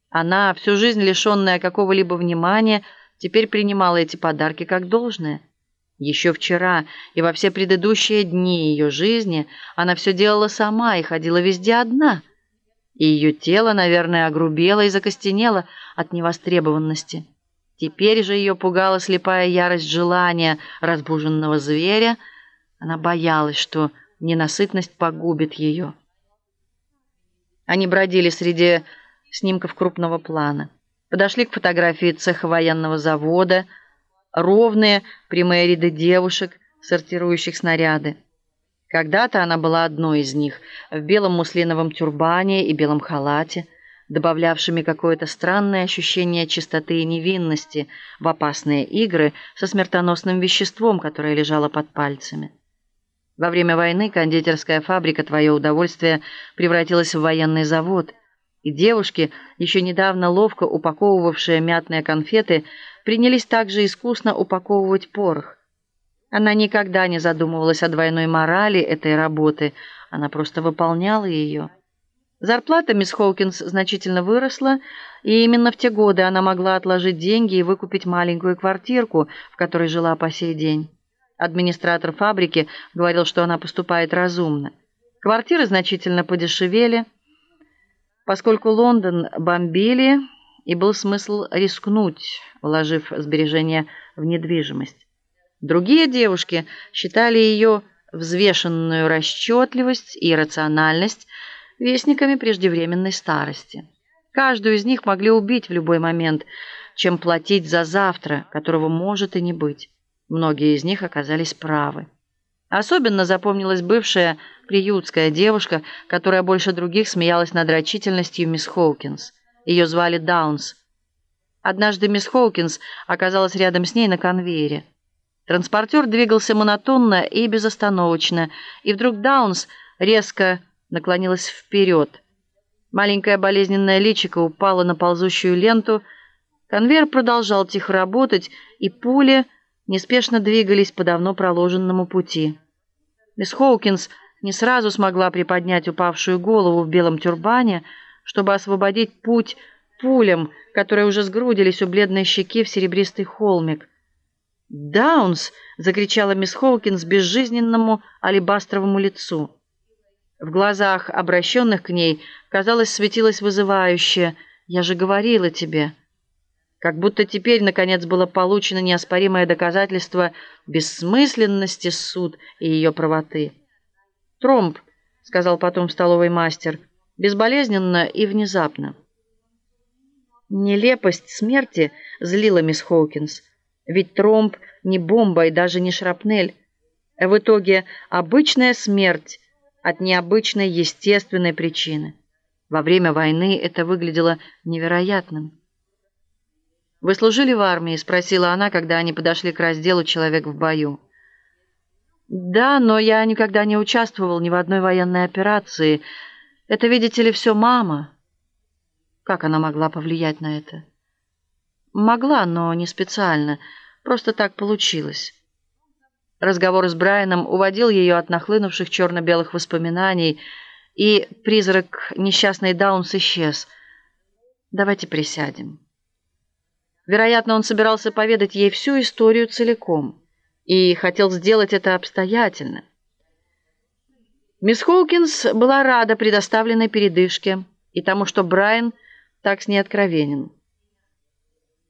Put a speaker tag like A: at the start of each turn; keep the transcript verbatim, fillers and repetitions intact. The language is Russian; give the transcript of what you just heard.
A: Она, всю жизнь лишенная какого-либо внимания, теперь принимала эти подарки как должное. Еще вчера и во все предыдущие дни ее жизни она все делала сама и ходила везде одна. И ее тело, наверное, огрубело и закостенело от невостребованности. Теперь же ее пугала слепая ярость желания разбуженного зверя. Она боялась, что ненасытность погубит ее. Они бродили среди снимков крупного плана. Подошли к фотографии цеха военного завода, ровные прямые ряды девушек, сортирующих снаряды. Когда-то она была одной из них, в белом муслиновом тюрбане и белом халате, добавлявшими какое-то странное ощущение чистоты и невинности в опасные игры со смертоносным веществом, которое лежало под пальцами. Во время войны кондитерская фабрика «Твое удовольствие» превратилась в военный завод, и девушки, еще недавно ловко упаковывавшие мятные конфеты, принялись также искусно упаковывать порох. Она никогда не задумывалась о двойной морали этой работы, она просто выполняла ее. Зарплата мисс Хоукинс значительно выросла, и именно в те годы она могла отложить деньги и выкупить маленькую квартирку, в которой жила по сей день. Администратор фабрики говорил, что она поступает разумно. Квартиры значительно подешевели, поскольку Лондон бомбили, и был смысл рискнуть, вложив сбережения в недвижимость. Другие девушки считали ее взвешенную расчетливость и рациональность вестниками преждевременной старости. Каждую из них могли убить в любой момент, чем платить за завтра, которого может и не быть. Многие из них оказались правы. Особенно запомнилась бывшая приютская девушка, которая больше других смеялась над рачительностью мисс Хоукинс. Ее звали Даунс. Однажды мисс Хоукинс оказалась рядом с ней на конвейере. Транспортер двигался монотонно и безостановочно, и вдруг Даунс резко наклонилась вперед. Маленькое болезненное личико упало на ползущую ленту. Конвейер продолжал тихо работать, и пули неспешно двигались по давно проложенному пути. Мисс Хоукинс не сразу смогла приподнять упавшую голову в белом тюрбане, чтобы освободить путь пулям, которые уже сгрудились у бледной щеки в серебристый холмик. «Даунс!» — закричала мисс Хоукинс безжизненному алебастровому лицу. В глазах, обращенных к ней, казалось, светилось вызывающе: «Я же говорила тебе». Как будто теперь, наконец, было получено неоспоримое доказательство бессмысленности суд и ее правоты. «Тромб», — сказал потом в столовой мастер, безболезненно и внезапно. Нелепость смерти злила мисс Хоукинс. Ведь тромб не бомба и даже не шрапнель. В итоге обычная смерть от необычной естественной причины. Во время войны это выглядело невероятным. «Вы служили в армии?» — спросила она, когда они подошли к разделу «Человек в бою». «Да, но я никогда не участвовал ни в одной военной операции. Это, видите ли, все мама». Как она могла повлиять на это? Могла, но не специально. Просто так получилось. Разговор с Брайаном уводил ее от нахлынувших черно-белых воспоминаний, и призрак несчастной Даунс исчез. «Давайте присядем». Вероятно, он собирался поведать ей всю историю целиком и хотел сделать это обстоятельно. Мисс Хоукинс была рада предоставленной передышке и тому, что Брайан так с ней откровенен.